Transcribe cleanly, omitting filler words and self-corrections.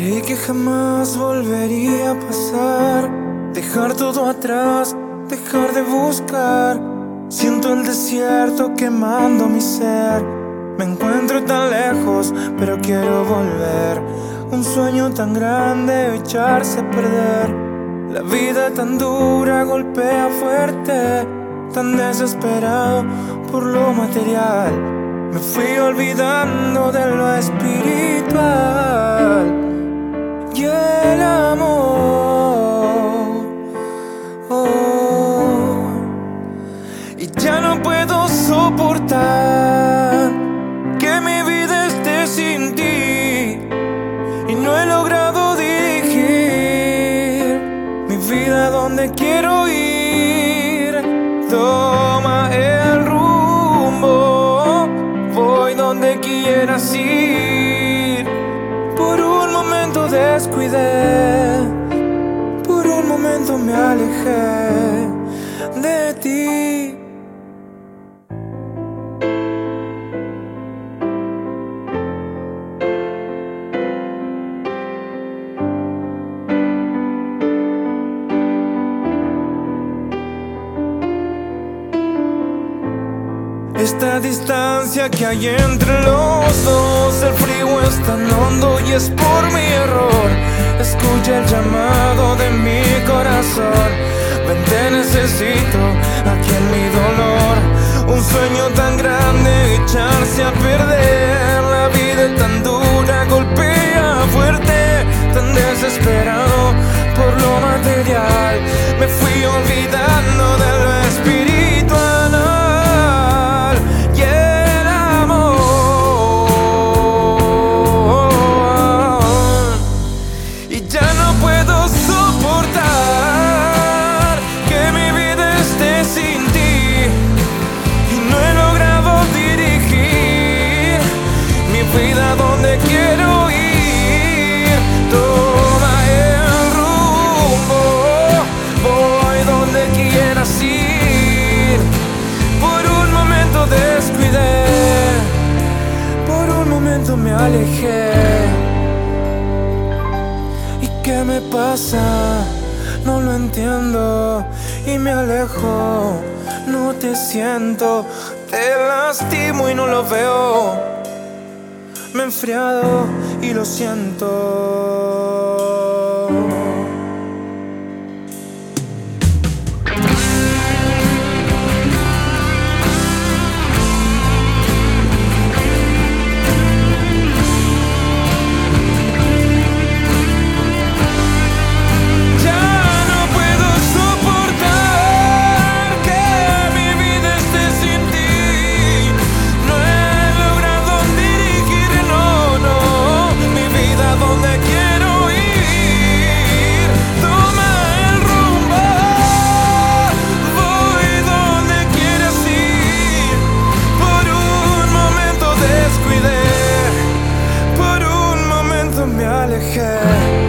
Creí que jamás volvería a pasar, dejar todo atrás, dejar de buscar. Siento el desierto quemando mi ser. Me encuentro tan lejos, pero quiero volver. Un sueño tan grande, echarse a perder. La vida tan dura, golpea fuerte. Tan desesperado por lo material, me fui olvidando de lo espiritual y el amor. Y ya no puedo soportar que mi vida esté sin ti, y no he logrado dirigir mi vida donde quiero ir. Toma el rumbo, voy donde quieras ir. Por un momento descuidé, por un momento me alejé de ti. Esta distancia que hay entre los dos, el frío es tan hondo y es por mi error. Escucha el llamado de mi corazón. Ven, te necesito aquí en mi dolor. Un sueño tan grande, echarse a perder. La vida es tan dura, golpea fuerte. Tan desesperado por lo material, me fui olvidando de lo espiritual. Vida donde quiero ir, toma el rumbo, voy donde quieras ir. Por un momento descuidé, por un momento me alejé. ¿Y qué me pasa? No lo entiendo y me alejo. No te siento, te lastimo y no lo veo. Me he enfriado y lo siento. Me alejé.